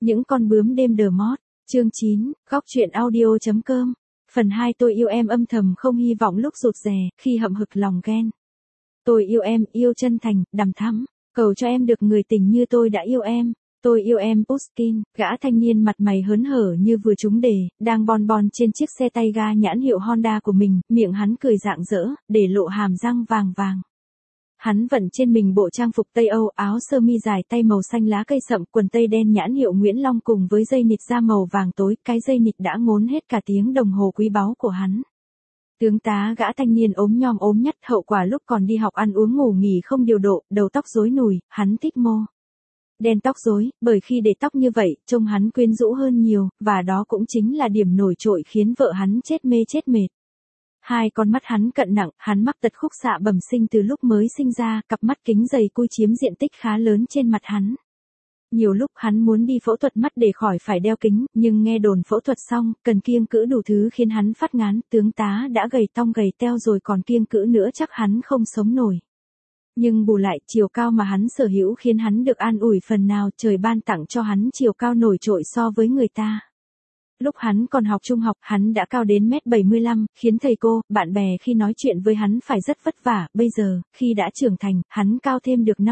Những con bướm đêm đờ mót. Chương 9, góc truyện audio.com. Phần 2 tôi yêu em âm thầm không hy vọng lúc rụt rè, khi hậm hực lòng ghen. Tôi yêu em, yêu chân thành, đằm thắm, cầu cho em được người tình như tôi đã yêu em. Tôi yêu em Pushkin, gã thanh niên mặt mày hớn hở như vừa trúng đề, đang bon bon trên chiếc xe tay ga nhãn hiệu Honda của mình, miệng hắn cười rạng rỡ, để lộ hàm răng vàng vàng. Hắn vận trên mình bộ trang phục Tây Âu, áo sơ mi dài tay màu xanh lá cây sậm, quần tây đen nhãn hiệu Nguyễn Long cùng với dây nịt da màu vàng tối, cái dây nịt đã ngốn hết cả tiếng đồng hồ quý báu của hắn. Tướng tá gã thanh niên ốm nhom ốm nhắt, hậu quả lúc còn đi học ăn uống ngủ nghỉ không điều độ, đầu tóc rối nùi, hắn thích mô đen tóc rối, bởi khi để tóc như vậy, trông hắn quyến rũ hơn nhiều, và đó cũng chính là điểm nổi trội khiến vợ hắn chết mê chết mệt. Hai con mắt hắn cận nặng, hắn mắc tật khúc xạ bẩm sinh từ lúc mới sinh ra, cặp mắt kính dày cui chiếm diện tích khá lớn trên mặt hắn. Nhiều lúc hắn muốn đi phẫu thuật mắt để khỏi phải đeo kính, nhưng nghe đồn phẫu thuật xong, cần kiêng cữ đủ thứ khiến hắn phát ngán, tướng tá đã gầy tong gầy teo rồi còn kiêng cữ nữa chắc hắn không sống nổi. Nhưng bù lại, chiều cao mà hắn sở hữu khiến hắn được an ủi phần nào, trời ban tặng cho hắn chiều cao nổi trội so với người ta. Lúc hắn còn học trung học, hắn đã cao đến 1m75, khiến thầy cô, bạn bè khi nói chuyện với hắn phải rất vất vả, bây giờ, khi đã trưởng thành, hắn cao thêm được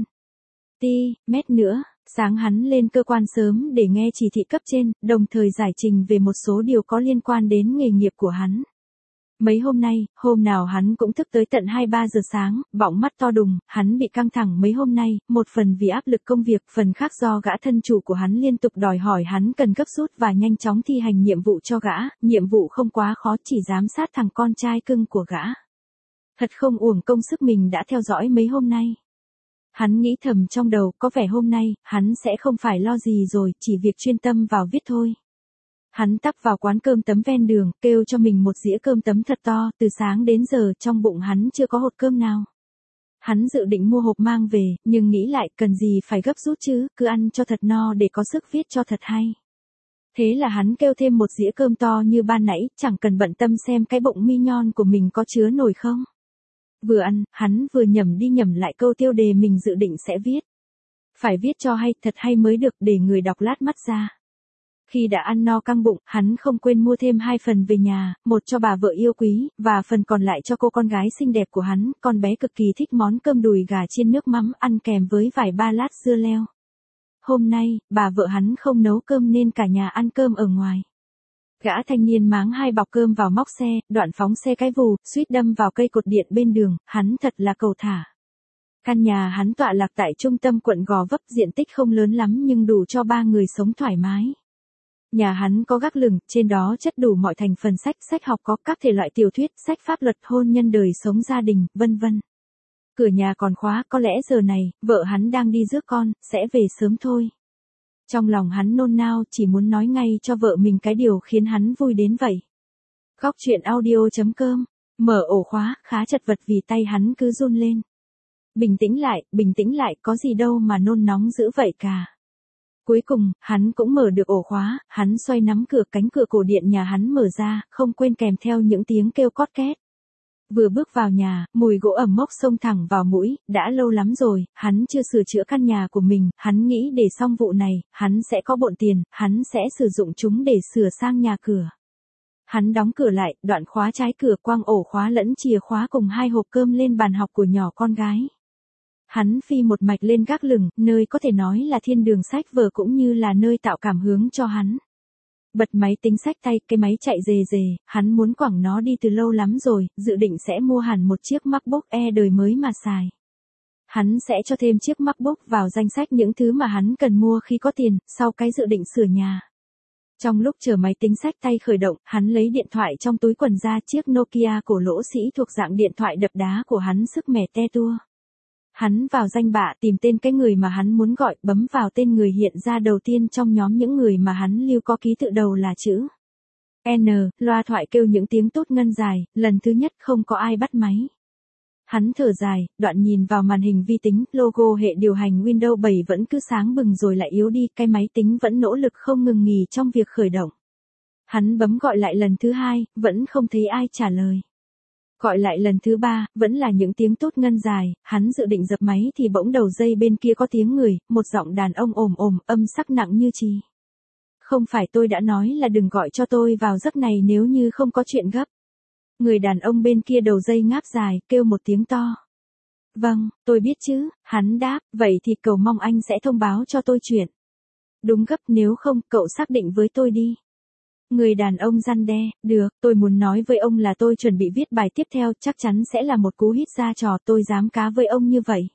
5cm nữa. Sáng hắn lên cơ quan sớm để nghe chỉ thị cấp trên, đồng thời giải trình về một số điều có liên quan đến nghề nghiệp của hắn. Mấy hôm nay, hôm nào hắn cũng thức tới tận 2-3 giờ sáng, bọng mắt to đùng, hắn bị căng thẳng mấy hôm nay, một phần vì áp lực công việc, phần khác do gã thân chủ của hắn liên tục đòi hỏi hắn cần gấp rút và nhanh chóng thi hành nhiệm vụ cho gã, nhiệm vụ không quá khó, chỉ giám sát thằng con trai cưng của gã. Thật không uổng công sức mình đã theo dõi mấy hôm nay. Hắn nghĩ thầm trong đầu, có vẻ hôm nay, hắn sẽ không phải lo gì rồi, chỉ việc chuyên tâm vào viết thôi. Hắn tấp vào quán cơm tấm ven đường, kêu cho mình một dĩa cơm tấm thật to, từ sáng đến giờ trong bụng hắn chưa có hột cơm nào. Hắn dự định mua hộp mang về, nhưng nghĩ lại cần gì phải gấp rút chứ, cứ ăn cho thật no để có sức viết cho thật hay. Thế là hắn kêu thêm một dĩa cơm to như ban nãy, chẳng cần bận tâm xem cái bụng mi nhon của mình có chứa nổi không. Vừa ăn, hắn vừa nhẩm đi nhẩm lại câu tiêu đề mình dự định sẽ viết. Phải viết cho hay, thật hay mới được, để người đọc lát mắt ra. Khi đã ăn no căng bụng, hắn không quên mua thêm 2 phần về nhà, một cho bà vợ yêu quý, và phần còn lại cho cô con gái xinh đẹp của hắn, con bé cực kỳ thích món cơm đùi gà chiên nước mắm ăn kèm với vài ba lát dưa leo. Hôm nay, bà vợ hắn không nấu cơm nên cả nhà ăn cơm ở ngoài. Gã thanh niên máng 2 bọc cơm vào móc xe, đoạn phóng xe cái vù, suýt đâm vào cây cột điện bên đường, hắn thật là cầu thả. Căn nhà hắn tọa lạc tại trung tâm quận Gò Vấp, diện tích không lớn lắm nhưng đủ cho 3 người sống thoải mái. Nhà hắn có gác lửng, trên đó chất đủ mọi thành phần sách học có các thể loại tiểu thuyết, sách pháp luật, hôn nhân đời sống gia đình, vân vân. Cửa nhà còn khóa, có lẽ giờ này, vợ hắn đang đi rước con, sẽ về sớm thôi. Trong lòng hắn nôn nao, chỉ muốn nói ngay cho vợ mình cái điều khiến hắn vui đến vậy. Góc truyện audio.com. Mở ổ khóa, khá chật vật vì tay hắn cứ run lên. Bình tĩnh lại, có gì đâu mà nôn nóng dữ vậy cả. Cuối cùng, hắn cũng mở được ổ khóa, hắn xoay nắm cửa, cánh cửa cổ điện nhà hắn mở ra, không quên kèm theo những tiếng kêu cót két. Vừa bước vào nhà, mùi gỗ ẩm mốc xông thẳng vào mũi, đã lâu lắm rồi, hắn chưa sửa chữa căn nhà của mình, hắn nghĩ để xong vụ này, hắn sẽ có bộn tiền, hắn sẽ sử dụng chúng để sửa sang nhà cửa. Hắn đóng cửa lại, đoạn khóa trái cửa, quăng ổ khóa lẫn chìa khóa cùng 2 hộp cơm lên bàn học của nhỏ con gái. Hắn phi một mạch lên gác lửng, nơi có thể nói là thiên đường sách vở cũng như là nơi tạo cảm hứng cho hắn. Bật máy tính xách tay, cái máy chạy rề rề, hắn muốn quẳng nó đi từ lâu lắm rồi, dự định sẽ mua hẳn một chiếc MacBook Air đời mới mà xài. Hắn sẽ cho thêm chiếc MacBook vào danh sách những thứ mà hắn cần mua khi có tiền, sau cái dự định sửa nhà. Trong lúc chờ máy tính xách tay khởi động, hắn lấy điện thoại trong túi quần ra, chiếc Nokia cổ lỗ sĩ thuộc dạng điện thoại đập đá của hắn sức mẻ te tua. Hắn vào danh bạ tìm tên cái người mà hắn muốn gọi, bấm vào tên người hiện ra đầu tiên trong nhóm những người mà hắn lưu có ký tự đầu là chữ N, loa thoại kêu những tiếng tút ngân dài, lần thứ nhất không có ai bắt máy. Hắn thở dài, đoạn nhìn vào màn hình vi tính, logo hệ điều hành Windows 7 vẫn cứ sáng bừng rồi lại yếu đi, cái máy tính vẫn nỗ lực không ngừng nghỉ trong việc khởi động. Hắn bấm gọi lại lần thứ 2, vẫn không thấy ai trả lời. Gọi lại lần thứ 3, vẫn là những tiếng tốt ngân dài, hắn dự định dập máy thì bỗng đầu dây bên kia có tiếng người, một giọng đàn ông ồm ồm, âm sắc nặng như chì. Không phải tôi đã nói là đừng gọi cho tôi vào giấc này nếu như không có chuyện gấp. Người đàn ông bên kia đầu dây ngáp dài, kêu một tiếng to. Vâng, tôi biết chứ, hắn đáp, vậy thì cầu mong anh sẽ thông báo cho tôi chuyện. Đúng gấp, nếu không, cậu xác định với tôi đi. Người đàn ông răn đe, được, tôi muốn nói với ông là tôi chuẩn bị viết bài tiếp theo, chắc chắn sẽ là một cú hít ra trò, tôi dám cá với ông như vậy.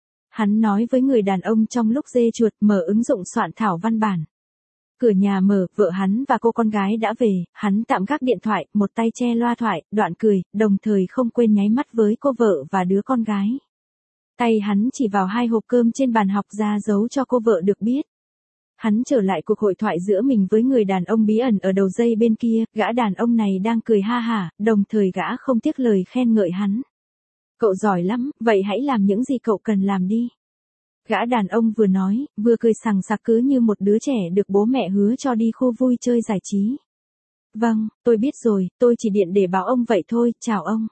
Hắn nói với người đàn ông trong lúc dê chuột mở ứng dụng soạn thảo văn bản. Cửa nhà mở, vợ hắn và cô con gái đã về, hắn tạm gác điện thoại, một tay che loa thoại, đoạn cười, đồng thời không quên nháy mắt với cô vợ và đứa con gái. Tay hắn chỉ vào 2 hộp cơm trên bàn học ra giấu cho cô vợ được biết. Hắn trở lại cuộc hội thoại giữa mình với người đàn ông bí ẩn ở đầu dây bên kia, gã đàn ông này đang cười ha hả, đồng thời gã không tiếc lời khen ngợi hắn. Cậu giỏi lắm, vậy hãy làm những gì cậu cần làm đi. Gã đàn ông vừa nói, vừa cười sằng sặc cứ như một đứa trẻ được bố mẹ hứa cho đi khu vui chơi giải trí. Vâng, tôi biết rồi, tôi chỉ điện để báo ông vậy thôi, chào ông.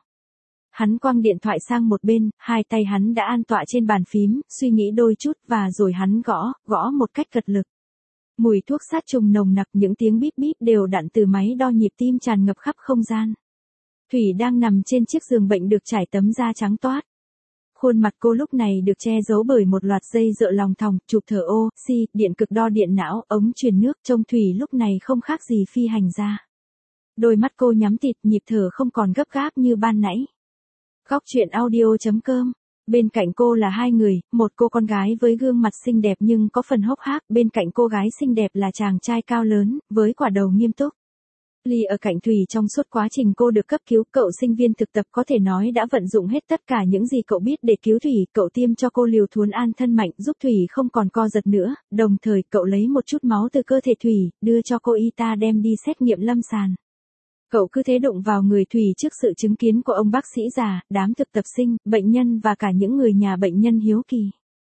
Hắn quăng điện thoại sang một bên, 2 tay hắn đã an tọa trên bàn phím, suy nghĩ đôi chút và rồi hắn gõ một cách cật lực. Mùi thuốc sát trùng nồng nặc, những tiếng bíp bíp đều đặn từ máy đo nhịp tim tràn ngập khắp không gian. Thủy đang nằm trên chiếc giường bệnh được trải tấm da trắng toát. Khuôn mặt cô lúc này được che giấu bởi một loạt dây dợ lòng thòng, chụp thở oxy, điện cực đo điện não, ống truyền nước, trông Thủy lúc này không khác gì phi hành gia. Đôi mắt cô nhắm tịt, nhịp thở không còn gấp gáp như ban nãy. Góc chuyện audio.com. Bên cạnh cô là 2 người, một cô con gái với gương mặt xinh đẹp nhưng có phần hốc hác, bên cạnh cô gái xinh đẹp là chàng trai cao lớn, với quả đầu nghiêm túc. Ly ở cạnh Thủy trong suốt quá trình cô được cấp cứu, cậu sinh viên thực tập có thể nói đã vận dụng hết tất cả những gì cậu biết để cứu Thủy, cậu tiêm cho cô liều thuốc an thân mạnh giúp Thủy không còn co giật nữa, đồng thời cậu lấy một chút máu từ cơ thể Thủy, đưa cho cô y tá đem đi xét nghiệm lâm sàng. Cậu cứ thế đụng vào người Thủy trước sự chứng kiến của ông bác sĩ già, đám thực tập sinh, bệnh nhân và cả những người nhà bệnh nhân hiếu kỳ.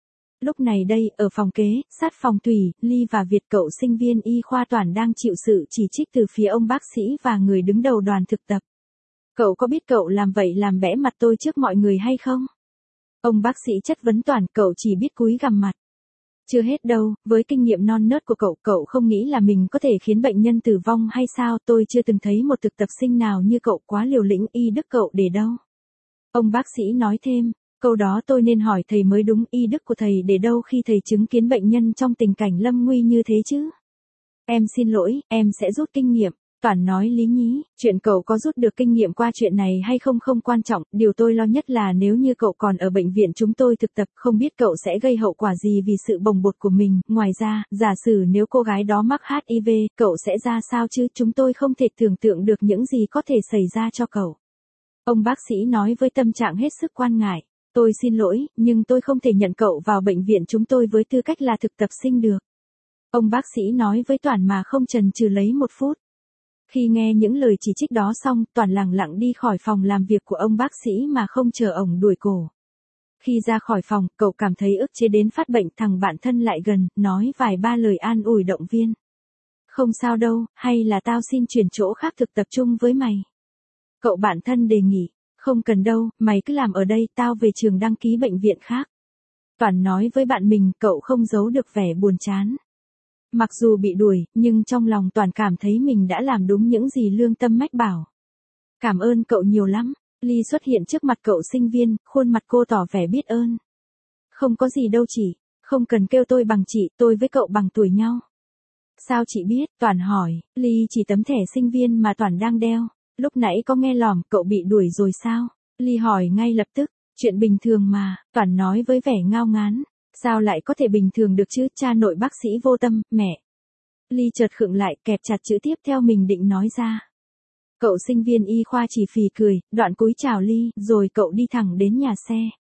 Lúc này đây, ở phòng kế, sát phòng Thủy, Ly và Việt, cậu sinh viên y khoa Toản đang chịu sự chỉ trích từ phía ông bác sĩ và người đứng đầu đoàn thực tập. Cậu có biết cậu làm vậy làm bẽ mặt tôi trước mọi người hay không? Ông bác sĩ chất vấn Toản, cậu chỉ biết cúi gằm mặt. Chưa hết đâu, với kinh nghiệm non nớt của cậu không nghĩ là mình có thể khiến bệnh nhân tử vong hay sao? Tôi chưa từng thấy một thực tập sinh nào như cậu, quá liều lĩnh, y đức cậu để đâu? Ông bác sĩ nói thêm, câu đó tôi nên hỏi thầy mới đúng, y đức của thầy để đâu khi thầy chứng kiến bệnh nhân trong tình cảnh lâm nguy như thế chứ? Em xin lỗi, em sẽ rút kinh nghiệm. Toản nói lý nhí, chuyện cậu có rút được kinh nghiệm qua chuyện này hay không không quan trọng, điều tôi lo nhất là nếu như cậu còn ở bệnh viện chúng tôi thực tập, không biết cậu sẽ gây hậu quả gì vì sự bồng bột của mình, ngoài ra, giả sử nếu cô gái đó mắc HIV, cậu sẽ ra sao chứ, chúng tôi không thể tưởng tượng được những gì có thể xảy ra cho cậu. Ông bác sĩ nói với tâm trạng hết sức quan ngại, tôi xin lỗi, nhưng tôi không thể nhận cậu vào bệnh viện chúng tôi với tư cách là thực tập sinh được. Ông bác sĩ nói với Toản mà không chần chừ lấy 1 phút. Khi nghe những lời chỉ trích đó xong, Toản lẳng lặng đi khỏi phòng làm việc của ông bác sĩ mà không chờ ổng đuổi cổ. Khi ra khỏi phòng, cậu cảm thấy ức chế đến phát bệnh, thằng bạn thân lại gần, nói vài ba lời an ủi động viên. Không sao đâu, hay là tao xin chuyển chỗ khác thực tập chung với mày. Cậu bạn thân đề nghị, không cần đâu, mày cứ làm ở đây, tao về trường đăng ký bệnh viện khác. Toản nói với bạn mình, cậu không giấu được vẻ buồn chán. Mặc dù bị đuổi, nhưng trong lòng Toản cảm thấy mình đã làm đúng những gì lương tâm mách bảo. Cảm ơn cậu nhiều lắm. Ly xuất hiện trước mặt cậu sinh viên, khuôn mặt cô tỏ vẻ biết ơn. Không có gì đâu chị, không cần kêu tôi bằng chị, tôi với cậu bằng tuổi nhau. Sao chị biết? Toản hỏi. Ly chỉ tấm thẻ sinh viên mà Toản đang đeo. Lúc nãy có nghe lỏm, cậu bị đuổi rồi sao? Ly hỏi ngay lập tức. Chuyện bình thường mà, Toản nói với vẻ ngao ngán. Sao lại có thể bình thường được chứ, cha nội bác sĩ vô tâm, mẹ. Ly chợt khựng lại, kẹp chặt chữ tiếp theo mình định nói ra. Cậu sinh viên y khoa chỉ phì cười, đoạn cúi chào Ly, rồi cậu đi thẳng đến nhà xe.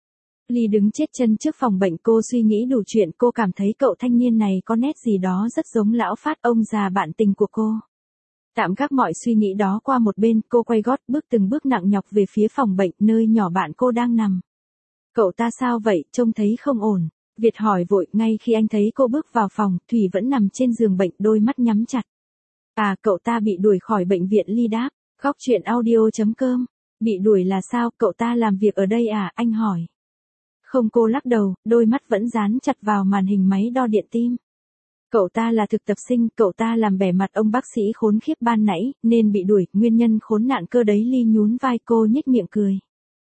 Ly đứng chết chân trước phòng bệnh, cô suy nghĩ đủ chuyện, cô cảm thấy cậu thanh niên này có nét gì đó rất giống lão Phát, ông già bạn tình của cô. Tạm gác mọi suy nghĩ đó qua một bên, cô quay gót bước từng bước nặng nhọc về phía phòng bệnh, nơi nhỏ bạn cô đang nằm. Cậu ta sao vậy, trông thấy không ổn. Việt hỏi vội, ngay khi anh thấy cô bước vào phòng, Thủy vẫn nằm trên giường bệnh, đôi mắt nhắm chặt. À, cậu ta bị đuổi khỏi bệnh viện, Ly đáp. Góc chuyện audio.com Bị đuổi là sao, cậu ta làm việc ở đây à, anh hỏi. Không, cô lắc đầu, đôi mắt vẫn dán chặt vào màn hình máy đo điện tim. Cậu ta là thực tập sinh, cậu ta làm bẻ mặt ông bác sĩ khốn khiếp ban nãy, nên bị đuổi, nguyên nhân khốn nạn cơ đấy. Ly nhún vai, cô nhếch miệng cười.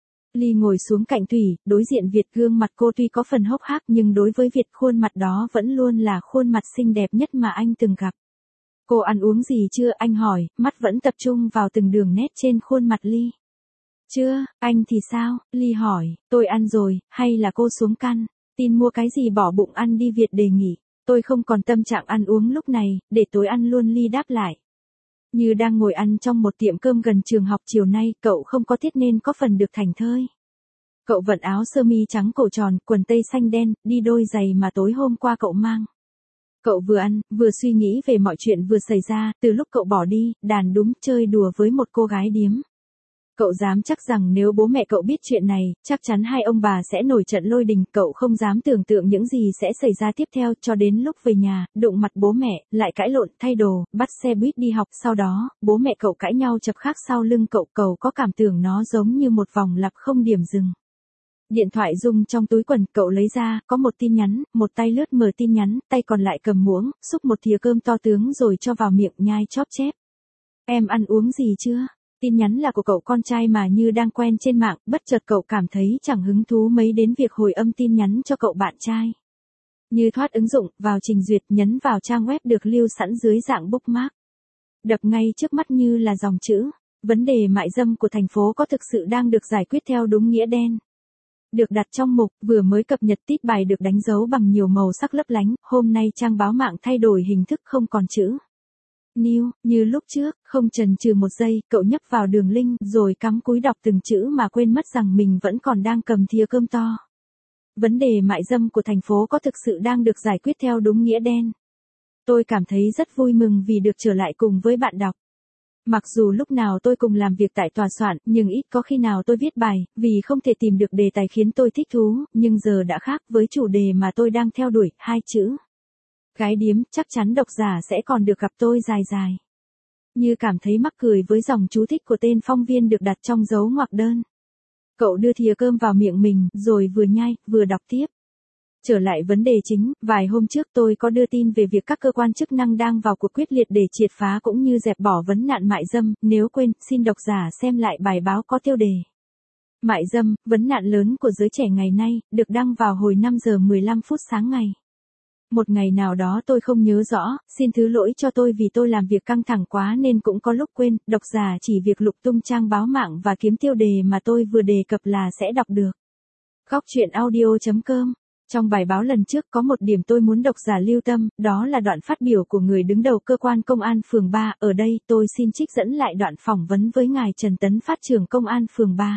Ly ngồi xuống cạnh Thủy, đối diện Việt. Gương mặt cô tuy có phần hốc hác nhưng đối với Việt khuôn mặt đó vẫn luôn là khuôn mặt xinh đẹp nhất mà anh từng gặp. Cô ăn uống gì chưa, anh hỏi, mắt vẫn tập trung vào từng đường nét trên khuôn mặt Ly. Chưa, anh thì sao, Ly hỏi, tôi ăn rồi, hay là cô xuống căn tin mua cái gì bỏ bụng ăn đi, Việt đề nghị. Tôi không còn tâm trạng ăn uống lúc này, để tối ăn luôn, Ly đáp lại. Như đang ngồi ăn trong một tiệm cơm gần trường học. Chiều nay cậu không có tiết nên có phần được thảnh thơi. Cậu vận áo sơ mi trắng cổ tròn, quần tây xanh đen, đi đôi giày mà tối hôm qua cậu mang. Cậu vừa ăn, vừa suy nghĩ về mọi chuyện vừa xảy ra, từ lúc cậu bỏ đi, đàn đúng chơi đùa với một cô gái điếm. Cậu dám chắc rằng nếu bố mẹ cậu biết chuyện này, chắc chắn hai ông bà sẽ nổi trận lôi đình. Cậu không dám tưởng tượng những gì sẽ xảy ra tiếp theo, cho đến lúc về nhà, đụng mặt bố mẹ, lại cãi lộn, thay đồ, bắt xe buýt đi học. Sau đó, bố mẹ cậu cãi nhau chập khắc sau lưng cậu. Cậu có cảm tưởng nó giống như một vòng lặp không điểm dừng. Điện thoại rung trong túi quần, cậu lấy ra, có một tin nhắn, một tay lướt mở tin nhắn, tay còn lại cầm muỗng, xúc một thìa cơm to tướng rồi cho vào miệng nhai chóp chép. Em ăn uống gì chưa? Tin nhắn là của cậu con trai mà như đang quen trên mạng, bất chợt cậu cảm thấy chẳng hứng thú mấy đến việc hồi âm tin nhắn cho cậu bạn trai. Như thoát ứng dụng, vào trình duyệt, nhấn vào trang web được lưu sẵn dưới dạng bookmark. Đập ngay trước mắt như là dòng chữ. Vấn đề mại dâm của thành phố có thực sự đang được giải quyết theo đúng nghĩa đen. Được đặt trong mục, vừa mới cập nhật. Tít bài được đánh dấu bằng nhiều màu sắc lấp lánh. Hôm nay trang báo mạng thay đổi hình thức, không còn chữ New, như lúc trước. Không chần chừ một giây, cậu nhấp vào đường link, rồi cắm cúi đọc từng chữ mà quên mất rằng mình vẫn còn đang cầm thìa cơm to. Vấn đề mại dâm của thành phố có thực sự đang được giải quyết theo đúng nghĩa đen. Tôi cảm thấy rất vui mừng vì được trở lại cùng với bạn đọc. Mặc dù lúc nào tôi cùng làm việc tại tòa soạn, nhưng ít có khi nào tôi viết bài, vì không thể tìm được đề tài khiến tôi thích thú, nhưng giờ đã khác với chủ đề mà tôi đang theo đuổi, 2 chữ. Gái điếm, chắc chắn độc giả sẽ còn được gặp tôi dài dài. Như cảm thấy mắc cười với dòng chú thích của tên phóng viên được đặt trong dấu ngoặc đơn. Cậu đưa thìa cơm vào miệng mình, rồi vừa nhai, vừa đọc tiếp. Trở lại vấn đề chính, vài hôm trước tôi có đưa tin về việc các cơ quan chức năng đang vào cuộc quyết liệt để triệt phá cũng như dẹp bỏ vấn nạn mại dâm. Nếu quên, xin độc giả xem lại bài báo có tiêu đề. Mại dâm, vấn nạn lớn của giới trẻ ngày nay, được đăng vào hồi 5 giờ 15 phút sáng ngày. Một ngày nào đó tôi không nhớ rõ, xin thứ lỗi cho tôi vì tôi làm việc căng thẳng quá nên cũng có lúc quên. Độc giả chỉ việc lục tung trang báo mạng và kiếm tiêu đề mà tôi vừa đề cập là sẽ đọc được. Góc truyện audio.com. Trong bài báo lần trước có một điểm tôi muốn độc giả lưu tâm, đó là đoạn phát biểu của người đứng đầu cơ quan công an phường 3. Ở đây tôi xin trích dẫn lại đoạn phỏng vấn với ngài Trần Tấn Phát, trưởng công an phường 3.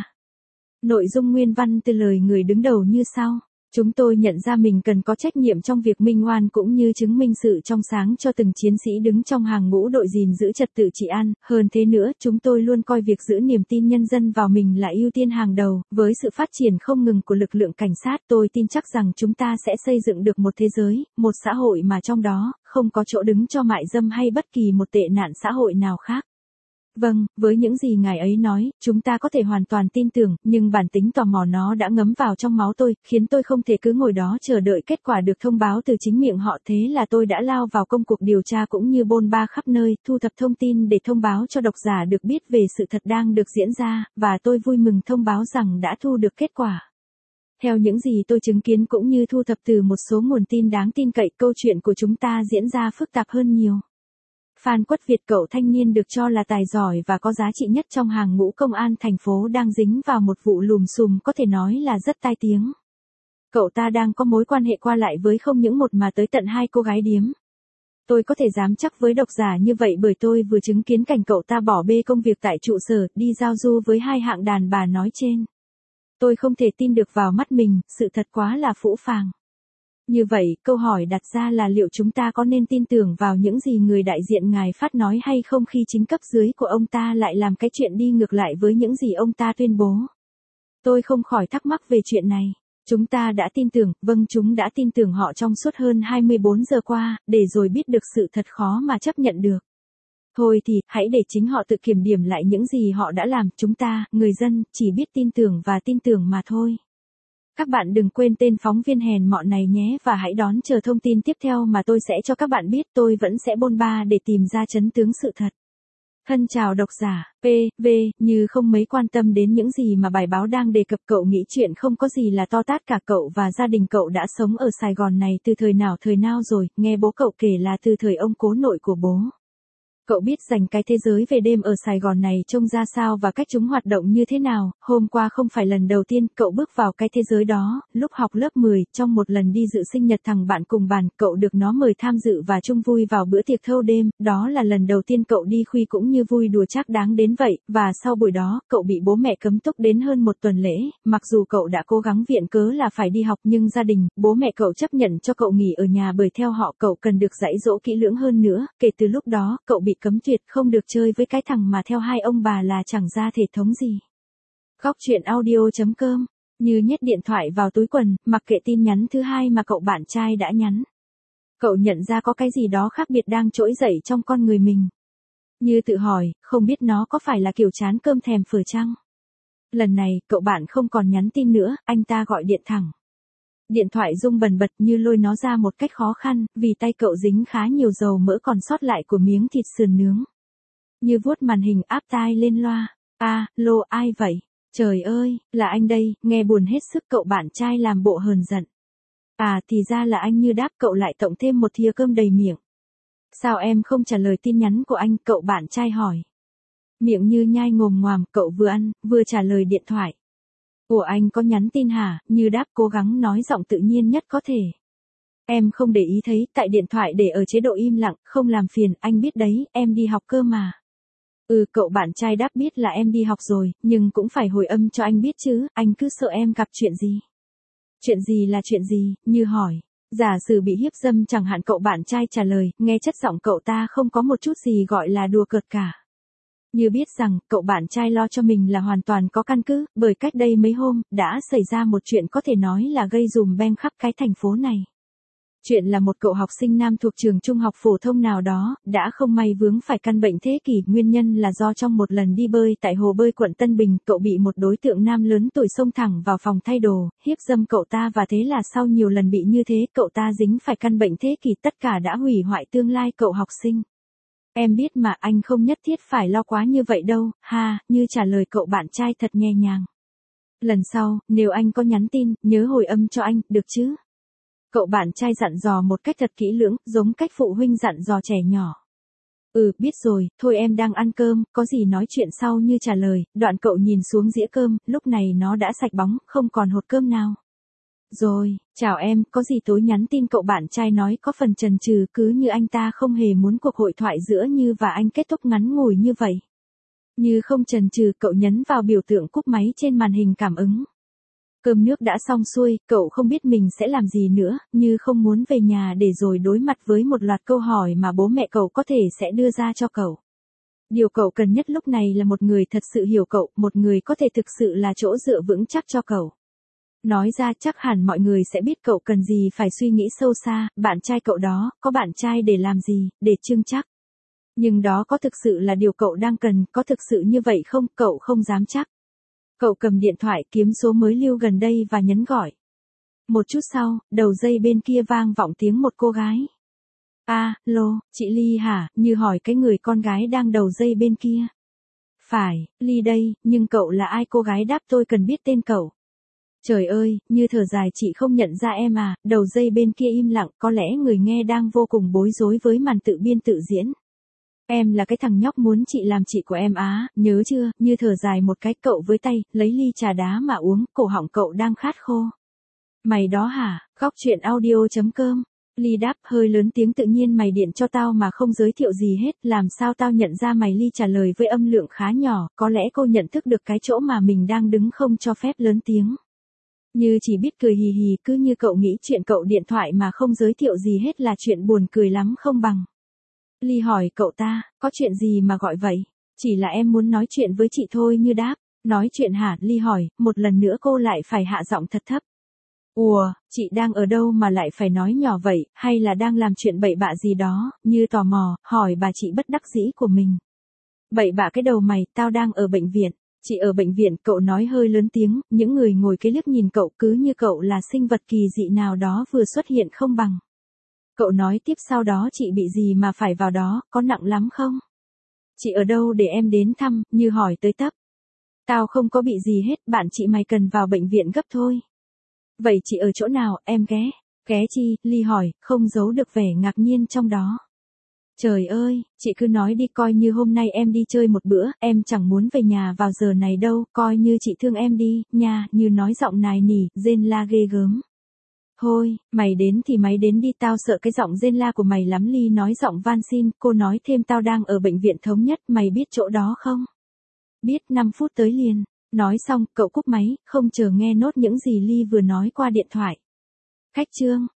Nội dung nguyên văn từ lời người đứng đầu như sau. Chúng tôi nhận ra mình cần có trách nhiệm trong việc minh oan cũng như chứng minh sự trong sáng cho từng chiến sĩ đứng trong hàng ngũ đội gìn giữ trật tự trị an. Hơn thế nữa, chúng tôi luôn coi việc giữ niềm tin nhân dân vào mình là ưu tiên hàng đầu. Với sự phát triển không ngừng của lực lượng cảnh sát, tôi tin chắc rằng chúng ta sẽ xây dựng được một thế giới, một xã hội mà trong đó không có chỗ đứng cho mại dâm hay bất kỳ một tệ nạn xã hội nào khác. Vâng, với những gì ngài ấy nói, chúng ta có thể hoàn toàn tin tưởng, nhưng bản tính tò mò nó đã ngấm vào trong máu tôi, khiến tôi không thể cứ ngồi đó chờ đợi kết quả được thông báo từ chính miệng họ. Thế là tôi đã lao vào công cuộc điều tra cũng như bôn ba khắp nơi, thu thập thông tin để thông báo cho độc giả được biết về sự thật đang được diễn ra, và tôi vui mừng thông báo rằng đã thu được kết quả. Theo những gì tôi chứng kiến cũng như thu thập từ một số nguồn tin đáng tin cậy, câu chuyện của chúng ta diễn ra phức tạp hơn nhiều. Phan Quất Việt, cậu thanh niên được cho là tài giỏi và có giá trị nhất trong hàng ngũ công an thành phố, đang dính vào một vụ lùm xùm có thể nói là rất tai tiếng. Cậu ta đang có mối quan hệ qua lại với không những một mà tới tận 2 cô gái điếm. Tôi có thể dám chắc với độc giả như vậy bởi tôi vừa chứng kiến cảnh cậu ta bỏ bê công việc tại trụ sở, đi giao du với 2 hạng đàn bà nói trên. Tôi không thể tin được vào mắt mình, sự thật quá là phũ phàng. Như vậy, câu hỏi đặt ra là liệu chúng ta có nên tin tưởng vào những gì người đại diện ngài Phát nói hay không khi chính cấp dưới của ông ta lại làm cái chuyện đi ngược lại với những gì ông ta tuyên bố. Tôi không khỏi thắc mắc về chuyện này. Chúng ta đã tin tưởng, vâng, chúng đã tin tưởng họ trong suốt hơn 24 giờ qua, để rồi biết được sự thật khó mà chấp nhận được. Thôi thì, hãy để chính họ tự kiểm điểm lại những gì họ đã làm, chúng ta, người dân, chỉ biết tin tưởng và tin tưởng mà thôi. Các bạn đừng quên tên phóng viên hèn mọn này nhé và hãy đón chờ thông tin tiếp theo mà tôi sẽ cho các bạn biết, tôi vẫn sẽ bôn ba để tìm ra chân tướng sự thật. Thân chào độc giả, PV, như không mấy quan tâm đến những gì mà bài báo đang đề cập, cậu nghĩ chuyện không có gì là to tát cả. Cậu và gia đình cậu đã sống ở Sài Gòn này từ thời nào rồi, nghe bố cậu kể là từ thời ông cố nội của bố. Cậu biết rằng cái thế giới về đêm ở Sài Gòn này trông ra sao và cách chúng hoạt động như thế nào. Hôm qua không phải lần đầu tiên cậu bước vào cái thế giới đó, lúc học lớp 10, trong một lần đi dự sinh nhật thằng bạn cùng bàn, cậu được nó mời tham dự và chung vui vào bữa tiệc thâu đêm, đó là lần đầu tiên cậu đi khuya cũng như vui đùa trác đáng đến vậy, và sau buổi đó, cậu bị bố mẹ cấm túc đến hơn một tuần lễ, mặc dù cậu đã cố gắng viện cớ là phải đi học nhưng gia đình, bố mẹ cậu chấp nhận cho cậu nghỉ ở nhà bởi theo họ cậu cần được dạy dỗ kỹ lưỡng hơn nữa, kể từ lúc đó, cậu bị cấm tuyệt không được chơi với cái thằng mà theo hai ông bà là chẳng ra thể thống gì. Góc truyện audio.com, như nhét điện thoại vào túi quần, mặc kệ tin nhắn thứ hai mà cậu bạn trai đã nhắn. Cậu nhận ra có cái gì đó khác biệt đang trỗi dậy trong con người mình. Như tự hỏi, không biết nó có phải là kiểu chán cơm thèm phở chăng? Lần này, cậu bạn không còn nhắn tin nữa, anh ta gọi điện thẳng. Điện thoại rung bần bật như lôi nó ra một cách khó khăn, vì tay cậu dính khá nhiều dầu mỡ còn sót lại của miếng thịt sườn nướng. Như vuốt màn hình áp tai lên loa. Lô ai vậy? Trời ơi, là anh đây, nghe buồn hết sức. Cậu bạn trai làm bộ hờn giận. Thì ra là anh. Như đáp, cậu lại tổng thêm một thìa cơm đầy miệng. Sao em không trả lời tin nhắn của anh? Cậu bạn trai hỏi. Miệng Như nhai ngồm ngoàm, cậu vừa ăn, vừa trả lời điện thoại. Ủa anh có nhắn tin hả? Như đáp cố gắng nói giọng tự nhiên nhất có thể. Em không để ý thấy, tại điện thoại để ở chế độ im lặng, không làm phiền, anh biết đấy, em đi học cơ mà. Cậu bạn trai đáp biết là em đi học rồi, nhưng cũng phải hồi âm cho anh biết chứ, anh cứ sợ em gặp chuyện gì. Chuyện gì là chuyện gì? Như hỏi. Giả sử bị hiếp dâm chẳng hạn, cậu bạn trai trả lời, nghe chất giọng cậu ta không có một chút gì gọi là đùa cợt cả. Như biết rằng, cậu bạn trai lo cho mình là hoàn toàn có căn cứ, bởi cách đây mấy hôm, đã xảy ra một chuyện có thể nói là gây dùm beng khắp cái thành phố này. Chuyện là một cậu học sinh nam thuộc trường trung học phổ thông nào đó, đã không may vướng phải căn bệnh thế kỷ, nguyên nhân là do trong một lần đi bơi tại hồ bơi quận Tân Bình, cậu bị một đối tượng nam lớn tuổi xông thẳng vào phòng thay đồ, hiếp dâm cậu ta và thế là sau nhiều lần bị như thế, cậu ta dính phải căn bệnh thế kỷ, tất cả đã hủy hoại tương lai cậu học sinh. Em biết mà, anh không nhất thiết phải lo quá như vậy đâu, Như trả lời cậu bạn trai thật nhẹ nhàng. Lần sau, nếu anh có nhắn tin, nhớ hồi âm cho anh, được chứ? Cậu bạn trai dặn dò một cách thật kỹ lưỡng, giống cách phụ huynh dặn dò trẻ nhỏ. Biết rồi, thôi em đang ăn cơm, có gì nói chuyện sau. Như trả lời, đoạn cậu nhìn xuống dĩa cơm, lúc này nó đã sạch bóng, không còn hột cơm nào. Rồi, chào em, có gì tối nhắn tin. Cậu bạn trai nói có phần chần chừ, cứ như anh ta không hề muốn cuộc hội thoại giữa Như và anh kết thúc ngắn ngủi như vậy. Như không chần chừ, cậu nhấn vào biểu tượng cúp máy trên màn hình cảm ứng. Cơm nước đã xong xuôi, cậu không biết mình sẽ làm gì nữa, Như không muốn về nhà để rồi đối mặt với một loạt câu hỏi mà bố mẹ cậu có thể sẽ đưa ra cho cậu. Điều cậu cần nhất lúc này là một người thật sự hiểu cậu, một người có thể thực sự là chỗ dựa vững chắc cho cậu. Nói ra chắc hẳn mọi người sẽ biết cậu cần gì phải suy nghĩ sâu xa, bạn trai cậu đó, có bạn trai để làm gì, để chưng chắc. Nhưng đó có thực sự là điều cậu đang cần, có thực sự như vậy không, cậu không dám chắc. Cậu cầm điện thoại kiếm số mới lưu gần đây và nhấn gọi. Một chút sau, đầu dây bên kia vang vọng tiếng một cô gái. Lô, chị Ly hả? Như hỏi cái người con gái đang đầu dây bên kia. Phải, Ly đây, nhưng cậu là ai? Cô gái đáp tôi cần biết tên cậu. Trời ơi, Như thở dài, chị không nhận ra em à? Đầu dây bên kia im lặng, có lẽ người nghe đang vô cùng bối rối với màn tự biên tự diễn. Em là cái thằng nhóc muốn chị làm chị của em nhớ chưa? Như thở dài một cái, cậu với tay, lấy ly trà đá mà uống, cổ họng cậu đang khát khô. Mày đó hả? Góc truyện audio.com. Ly đáp hơi lớn tiếng, tự nhiên mày điện cho tao mà không giới thiệu gì hết, làm sao tao nhận ra mày? Ly trả lời với âm lượng khá nhỏ, có lẽ cô nhận thức được cái chỗ mà mình đang đứng không cho phép lớn tiếng. Như chỉ biết cười hì hì, cứ như cậu nghĩ chuyện cậu điện thoại mà không giới thiệu gì hết là chuyện buồn cười lắm không bằng. Ly hỏi cậu ta, có chuyện gì mà gọi vậy? Chỉ là em muốn nói chuyện với chị thôi. Như đáp, nói chuyện hả? Ly hỏi, một lần nữa cô lại phải hạ giọng thật thấp. Ủa, chị đang ở đâu mà lại phải nói nhỏ vậy, hay là đang làm chuyện bậy bạ gì đó, như tò mò, hỏi bà chị bất đắc dĩ của mình. Bậy bạ cái đầu mày, tao đang ở bệnh viện. Chị ở bệnh viện, cậu nói hơi lớn tiếng, những người ngồi kế liếc nhìn cậu cứ như cậu là sinh vật kỳ dị nào đó vừa xuất hiện không bằng. Cậu nói tiếp sau đó chị bị gì mà phải vào đó, có nặng lắm không? Chị ở đâu để em đến thăm, như hỏi tới tấp. Tao không có bị gì hết, bạn chị mày cần vào bệnh viện gấp thôi. Vậy chị ở chỗ nào, em ghé? Ghé chi, Ly hỏi, không giấu được vẻ ngạc nhiên trong đó. Trời ơi, chị cứ nói đi, coi như hôm nay em đi chơi một bữa, em chẳng muốn về nhà vào giờ này đâu, coi như chị thương em đi, nha, như nói giọng nài nỉ, rên la ghê gớm. Thôi, mày đến thì mày đến đi, tao sợ cái giọng rên la của mày lắm. Ly nói giọng van xin, cô nói thêm tao đang ở bệnh viện Thống Nhất, mày biết chỗ đó không? Biết, 5 phút tới liền. Nói xong, cậu cúp máy, không chờ nghe nốt những gì Ly vừa nói qua điện thoại. Khách trương.